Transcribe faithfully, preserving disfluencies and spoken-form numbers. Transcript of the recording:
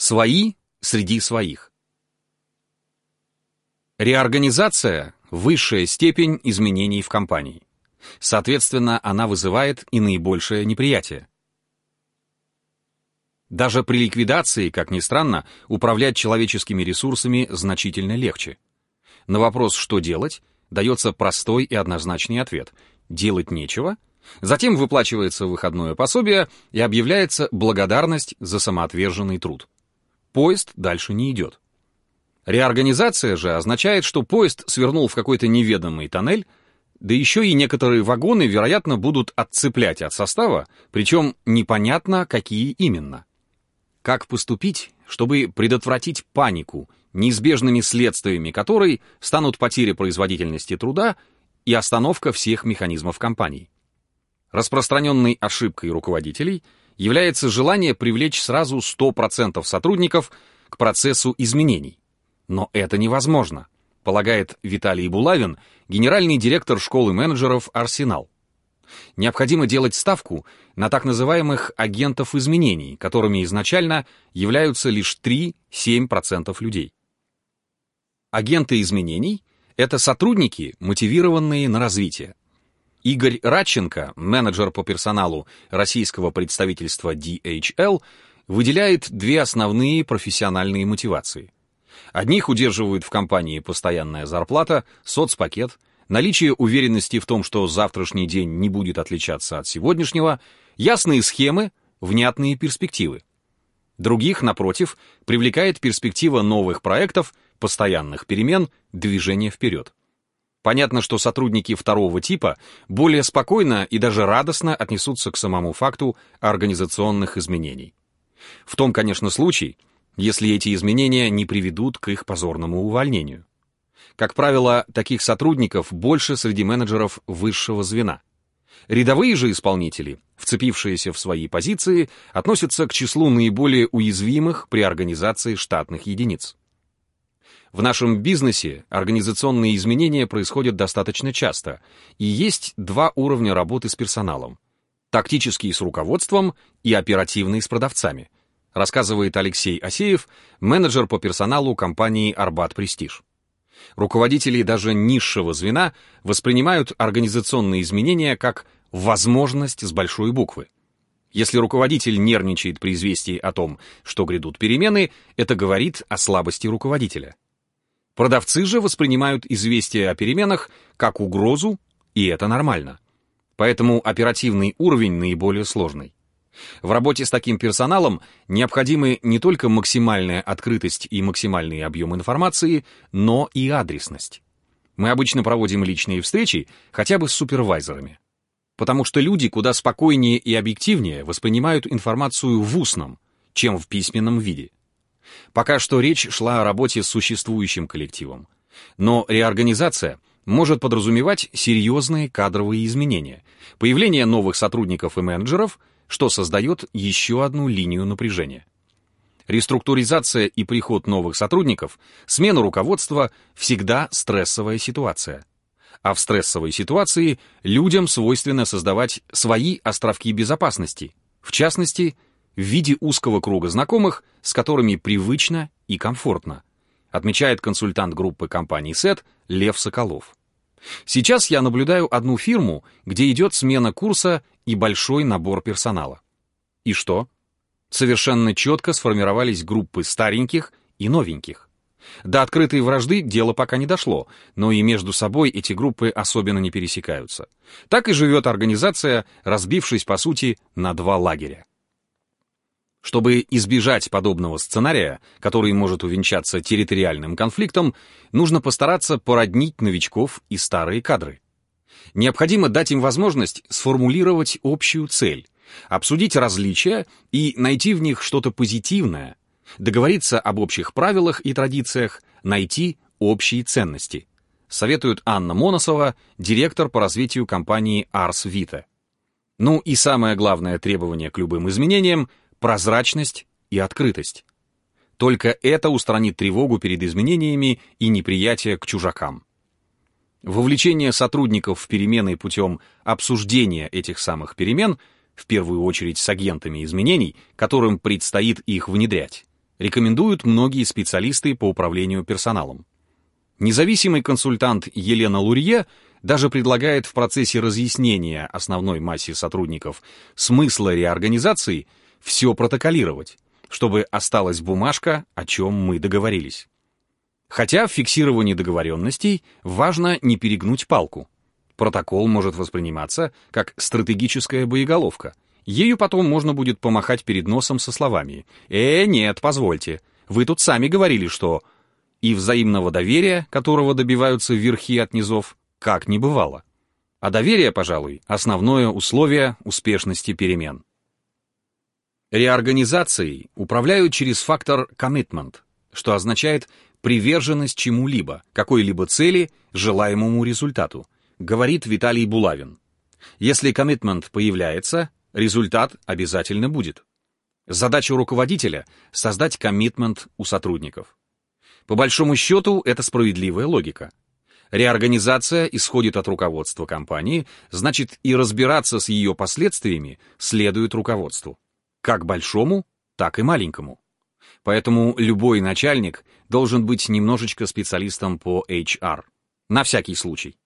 Свои среди своих. Реорганизация – высшая степень изменений в компании. Соответственно, она вызывает и наибольшее неприятие. Даже при ликвидации, как ни странно, управлять человеческими ресурсами значительно легче. На вопрос «что делать?» дается простой и однозначный ответ – делать нечего. Затем выплачивается выходное пособие и объявляется благодарность за самоотверженный труд. Поезд дальше не идет. Реорганизация же означает, что поезд свернул в какой-то неведомый тоннель, да еще и некоторые вагоны, вероятно, будут отцеплять от состава, причем непонятно, какие именно. Как поступить, чтобы предотвратить панику, неизбежными следствиями которой станут потеря производительности труда и остановка всех механизмов компании? Распространенной ошибкой руководителей является желание привлечь сразу сто процентов сотрудников к процессу изменений. Но это невозможно, полагает Виталий Булавин, генеральный директор школы менеджеров «Арсенал». Необходимо делать ставку на так называемых агентов изменений, которыми изначально являются лишь три-семь процентов людей. Агенты изменений — это сотрудники, мотивированные на развитие. Игорь Радченко, менеджер по персоналу российского представительства ди эйч эл, выделяет две основные профессиональные мотивации. Одних удерживают в компании постоянная зарплата, соцпакет, наличие уверенности в том, что завтрашний день не будет отличаться от сегодняшнего, ясные схемы, внятные перспективы. Других, напротив, привлекает перспектива новых проектов, постоянных перемен, движения вперед. Понятно, что сотрудники второго типа более спокойно и даже радостно отнесутся к самому факту организационных изменений. В том, конечно, случае, если эти изменения не приведут к их позорному увольнению. Как правило, таких сотрудников больше среди менеджеров высшего звена. Рядовые же исполнители, вцепившиеся в свои позиции, относятся к числу наиболее уязвимых при организации штатных единиц. В нашем бизнесе организационные изменения происходят достаточно часто, и есть два уровня работы с персоналом: тактический с руководством и оперативный с продавцами, рассказывает Алексей Асеев, менеджер по персоналу компании «Арбат Престиж». Руководители даже низшего звена воспринимают организационные изменения как возможность с большой буквы. Если руководитель нервничает при известии о том, что грядут перемены, это говорит о слабости руководителя. Продавцы же воспринимают известие о переменах как угрозу, и это нормально. Поэтому оперативный уровень наиболее сложный. В работе с таким персоналом необходимы не только максимальная открытость и максимальный объем информации, но и адресность. Мы обычно проводим личные встречи хотя бы с супервайзерами. Потому что люди куда спокойнее и объективнее воспринимают информацию в устном, чем в письменном виде. Пока что речь шла о работе с существующим коллективом. Но реорганизация может подразумевать серьезные кадровые изменения, появление новых сотрудников и менеджеров, что создает еще одну линию напряжения. Реструктуризация и приход новых сотрудников, смена руководства – всегда стрессовая ситуация. А в стрессовой ситуации людям свойственно создавать свои островки безопасности, в частности, в виде узкого круга знакомых, с которыми привычно и комфортно, отмечает консультант группы компаний сет Лев Соколов. Сейчас я наблюдаю одну фирму, где идет смена курса и большой набор персонала. И что? Совершенно четко сформировались группы стареньких и новеньких. До открытой вражды дело пока не дошло, но и между собой эти группы особенно не пересекаются. Так и живет организация, разбившись, по сути, на два лагеря. Чтобы избежать подобного сценария, который может увенчаться территориальным конфликтом, нужно постараться породнить новичков и старые кадры. Необходимо дать им возможность сформулировать общую цель, обсудить различия и найти в них что-то позитивное, договориться об общих правилах и традициях, найти общие ценности, советует Анна Моносова, директор по развитию компании Ars Vita. Ну и самое главное требование к любым изменениям — прозрачность и открытость. Только это устранит тревогу перед изменениями и неприятие к чужакам. Вовлечение сотрудников в перемены путем обсуждения этих самых перемен, в первую очередь с агентами изменений, которым предстоит их внедрять, Рекомендуют многие специалисты по управлению персоналом. Независимый консультант Елена Лурье даже предлагает в процессе разъяснения основной массе сотрудников смысла реорганизации все протоколировать, чтобы осталась бумажка, о чем мы договорились. Хотя в фиксировании договоренностей важно не перегнуть палку. Протокол может восприниматься как стратегическая боеголовка. Ею потом можно будет помахать перед носом со словами: «Э, нет, позвольте, вы тут сами говорили, что...» И взаимного доверия, которого добиваются верхи от низов, как не бывало. А доверие, пожалуй, основное условие успешности перемен. Реорганизацией управляют через фактор commitment, что означает приверженность чему-либо, какой-либо цели, желаемому результату, говорит Виталий Булавин. Если commitment появляется, результат обязательно будет. Задача руководителя — создать commitment у сотрудников. По большому счету, это справедливая логика. Реорганизация исходит от руководства компании, значит, и разбираться с ее последствиями следует руководству. Как большому, так и маленькому. Поэтому любой начальник должен быть немножечко специалистом по эйч ар. На всякий случай.